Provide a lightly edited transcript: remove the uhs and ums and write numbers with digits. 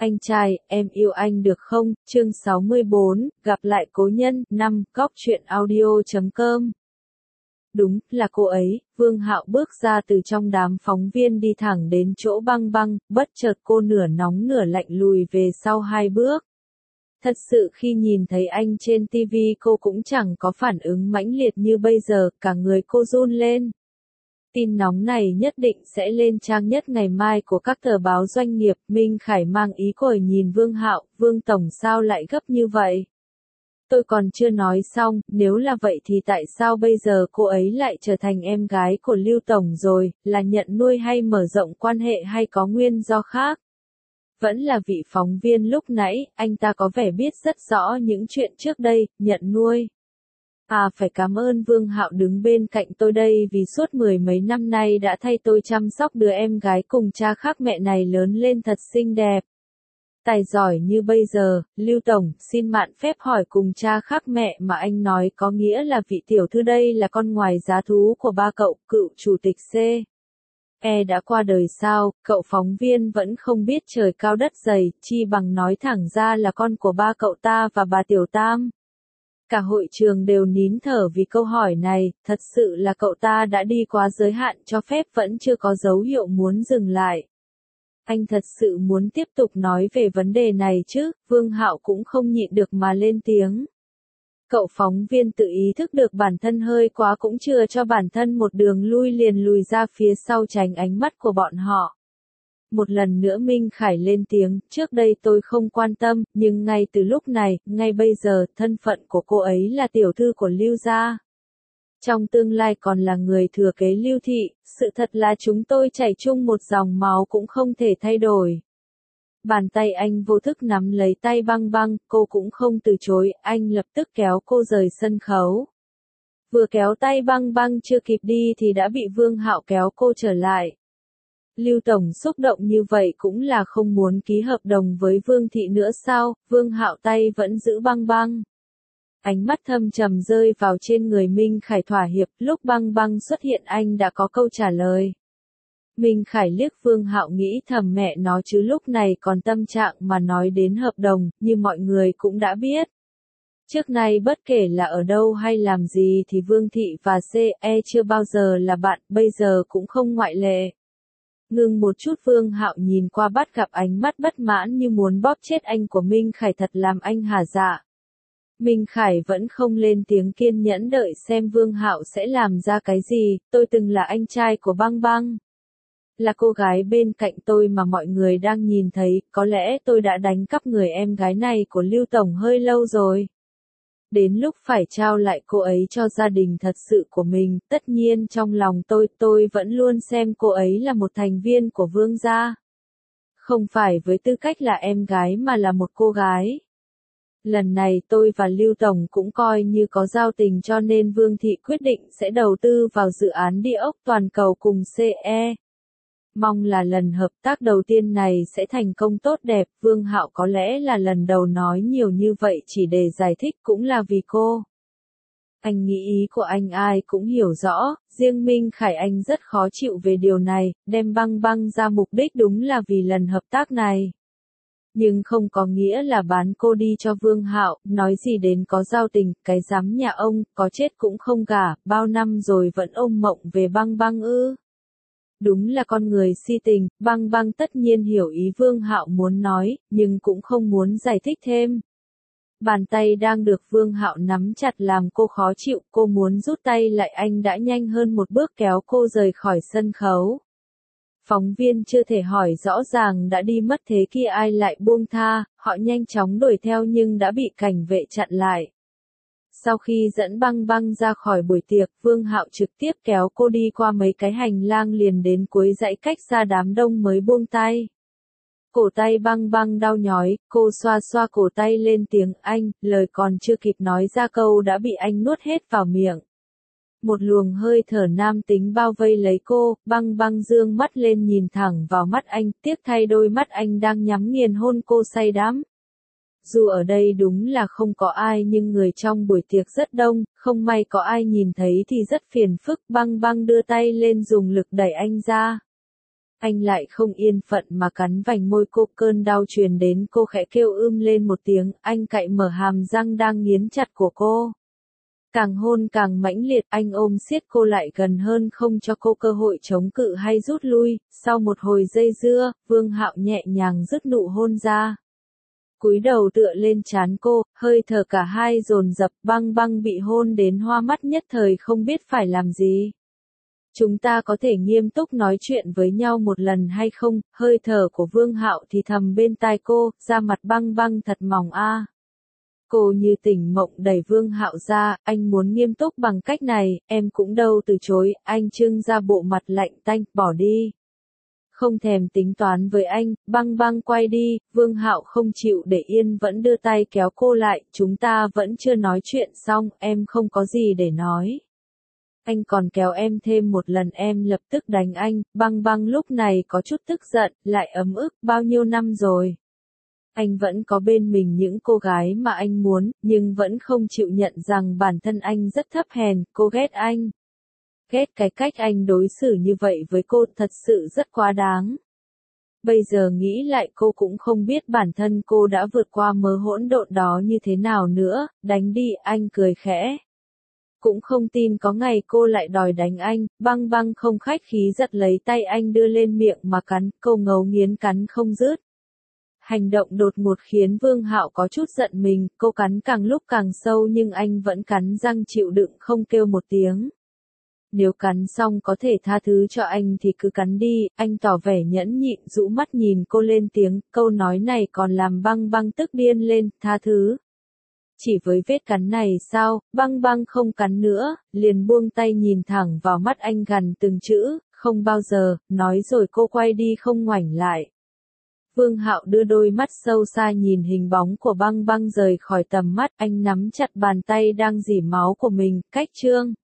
Anh trai, em yêu anh được không? Chương 64, gặp lại cố nhân, 5, góc truyện audio.com. Đúng, là cô ấy. Vương Hạo bước ra từ trong đám phóng viên đi thẳng đến chỗ Băng Băng, bất chợt cô nửa nóng nửa lạnh lùi về sau 2 bước. Thật sự khi nhìn thấy anh trên TV cô cũng chẳng có phản ứng mãnh liệt như bây giờ, cả người cô run lên. Tin nóng này nhất định sẽ lên trang nhất ngày mai của các tờ báo doanh nghiệp. Minh Khải mang ý cười nhìn Vương Hạo, Vương Tổng sao lại gấp như vậy? Tôi còn chưa nói xong, nếu là vậy thì tại sao bây giờ cô ấy lại trở thành em gái của Lưu Tổng rồi, là nhận nuôi hay mở rộng quan hệ hay có nguyên do khác? Vẫn là vị phóng viên lúc nãy, anh ta có vẻ biết rất rõ những chuyện trước đây, nhận nuôi. À, phải cảm ơn Vương Hạo đứng bên cạnh tôi đây vì suốt 10 mấy năm nay đã thay tôi chăm sóc đứa em gái cùng cha khác mẹ này lớn lên thật xinh đẹp. Tài giỏi như bây giờ, Lưu Tổng, xin mạn phép hỏi cùng cha khác mẹ mà anh nói có nghĩa là vị tiểu thư đây là con ngoài giá thú của ba cậu, cựu chủ tịch C. Đã qua đời sao? Cậu phóng viên vẫn không biết trời cao đất dày, chi bằng nói thẳng ra là con của ba cậu ta và bà Tiểu Tam. Cả hội trường đều nín thở vì câu hỏi này, thật sự là cậu ta đã đi quá giới hạn cho phép vẫn chưa có dấu hiệu muốn dừng lại. Anh thật sự muốn tiếp tục nói về vấn đề này chứ? Vương Hạo cũng không nhịn được mà lên tiếng. Cậu phóng viên tự ý thức được bản thân hơi quá cũng chưa cho bản thân một đường lui liền lùi ra phía sau tránh ánh mắt của bọn họ. Một lần nữa Minh Khải lên tiếng, trước đây tôi không quan tâm, nhưng ngay từ lúc này, ngay bây giờ, thân phận của cô ấy là tiểu thư của Lưu gia. Trong tương lai còn là người thừa kế Lưu thị, sự thật là chúng tôi chảy chung một dòng máu cũng không thể thay đổi. Bàn tay anh vô thức nắm lấy tay Băng Băng, cô cũng không từ chối, anh lập tức kéo cô rời sân khấu. Vừa kéo tay Băng Băng chưa kịp đi thì đã bị Vương Hạo kéo cô trở lại. Lưu Tổng xúc động như vậy cũng là không muốn ký hợp đồng với Vương thị nữa sao? Vương Hạo tay vẫn giữ Băng Băng. Ánh mắt thâm trầm rơi vào trên người Minh Khải thỏa hiệp, lúc Băng Băng xuất hiện anh đã có câu trả lời. Minh Khải liếc Vương Hạo nghĩ thầm mẹ nó chứ lúc này còn tâm trạng mà nói đến hợp đồng, như mọi người cũng đã biết. Trước nay bất kể là ở đâu hay làm gì thì Vương thị và C.E chưa bao giờ là bạn, bây giờ cũng không ngoại lệ. Ngừng một chút Vương Hạo nhìn qua bắt gặp ánh mắt bất mãn như muốn bóp chết anh của Minh Khải thật làm anh hả dạ. Minh Khải vẫn không lên tiếng kiên nhẫn đợi xem Vương Hạo sẽ làm ra cái gì, tôi từng là anh trai của Băng Băng. Là cô gái bên cạnh tôi mà mọi người đang nhìn thấy, có lẽ tôi đã đánh cắp người em gái này của Lưu Tổng hơi lâu rồi. Đến lúc phải trao lại cô ấy cho gia đình thật sự của mình, tất nhiên trong lòng tôi vẫn luôn xem cô ấy là một thành viên của Vương gia. Không phải với tư cách là em gái mà là một cô gái. Lần này tôi và Lưu Tổng cũng coi như có giao tình cho nên Vương thị quyết định sẽ đầu tư vào dự án địa ốc toàn cầu cùng CE. Mong là lần hợp tác đầu tiên này sẽ thành công tốt đẹp, Vương Hạo có lẽ là lần đầu nói nhiều như vậy chỉ để giải thích cũng là vì cô. Anh nghĩ ý của anh ai cũng hiểu rõ, riêng Minh Khải anh rất khó chịu về điều này, đem Băng Băng ra mục đích đúng là vì lần hợp tác này. Nhưng không có nghĩa là bán cô đi cho Vương Hạo, nói gì đến có giao tình, cái dám nhà ông, có chết cũng không gả, bao năm rồi vẫn ôm mộng về Băng Băng ư. Đúng là con người si tình, Băng Băng tất nhiên hiểu ý Vương Hạo muốn nói, nhưng cũng không muốn giải thích thêm. Bàn tay đang được Vương Hạo nắm chặt làm cô khó chịu, cô muốn rút tay lại anh đã nhanh hơn một bước kéo cô rời khỏi sân khấu. Phóng viên chưa thể hỏi rõ ràng đã đi mất thế kia ai lại buông tha, họ nhanh chóng đuổi theo nhưng đã bị cảnh vệ chặn lại. Sau khi dẫn Băng Băng ra khỏi buổi tiệc, Vương Hạo trực tiếp kéo cô đi qua mấy cái hành lang liền đến cuối dãy cách xa đám đông mới buông tay. Cổ tay Băng Băng đau nhói, cô xoa xoa cổ tay lên tiếng Anh, lời còn chưa kịp nói ra câu đã bị anh nuốt hết vào miệng. Một luồng hơi thở nam tính bao vây lấy cô, Băng Băng dương mắt lên nhìn thẳng vào mắt anh, tiếc thay đôi mắt anh đang nhắm nghiền hôn cô say đắm. Dù ở đây đúng là không có ai nhưng người trong buổi tiệc rất đông, không may có ai nhìn thấy thì rất phiền phức, Băng Băng đưa tay lên dùng lực đẩy anh ra. Anh lại không yên phận mà cắn vành môi cô, cơn đau truyền đến cô khẽ kêu lên một tiếng, anh cạy mở hàm răng đang nghiến chặt của cô. Càng hôn càng mãnh liệt, anh ôm siết cô lại gần hơn không cho cô cơ hội chống cự hay rút lui, sau một hồi dây dưa, Vương Hạo nhẹ nhàng dứt nụ hôn ra. Cúi đầu tựa lên trán cô, hơi thở cả hai dồn dập, Băng Băng bị hôn đến hoa mắt nhất thời không biết phải làm gì. Chúng ta có thể nghiêm túc nói chuyện với nhau một lần hay không? Hơi thở của Vương Hạo thì thầm bên tai cô, da mặt Băng Băng thật mỏng a. Cô như tỉnh mộng đẩy Vương Hạo ra, anh muốn nghiêm túc bằng cách này, em cũng đâu từ chối, anh trưng ra bộ mặt lạnh tanh, bỏ đi. Không thèm tính toán với anh, Băng Băng quay đi, Vương Hạo không chịu để yên vẫn đưa tay kéo cô lại, chúng ta vẫn chưa nói chuyện xong, em không có gì để nói. Anh còn kéo em thêm một lần em lập tức đánh anh, Băng Băng lúc này có chút tức giận, lại ấm ức, bao nhiêu năm rồi. Anh vẫn có bên mình những cô gái mà anh muốn, nhưng vẫn không chịu nhận rằng bản thân anh rất thấp hèn, cô ghét anh. Ghét cái cách anh đối xử như vậy với cô thật sự rất quá đáng. Bây giờ nghĩ lại cô cũng không biết bản thân cô đã vượt qua mớ hỗn độn đó như thế nào nữa, đánh đi, anh cười khẽ. Cũng không tin có ngày cô lại đòi đánh anh, Băng Băng không khách khí giật lấy tay anh đưa lên miệng mà cắn, cô ngấu nghiến cắn không dứt. Hành động đột ngột khiến Vương Hạo có chút giận mình, cô cắn càng lúc càng sâu nhưng anh vẫn cắn răng chịu đựng không kêu một tiếng. Nếu cắn xong có thể tha thứ cho anh thì cứ cắn đi, anh tỏ vẻ nhẫn nhịn rũ mắt nhìn cô lên tiếng, câu nói này còn làm Băng Băng tức điên lên, tha thứ. Chỉ với vết cắn này sao, Băng Băng không cắn nữa, liền buông tay nhìn thẳng vào mắt anh gằn từng chữ, không bao giờ, nói rồi cô quay đi không ngoảnh lại. Vương Hạo đưa đôi mắt sâu xa nhìn hình bóng của Băng Băng rời khỏi tầm mắt, anh nắm chặt bàn tay đang rỉ máu của mình, cách chương.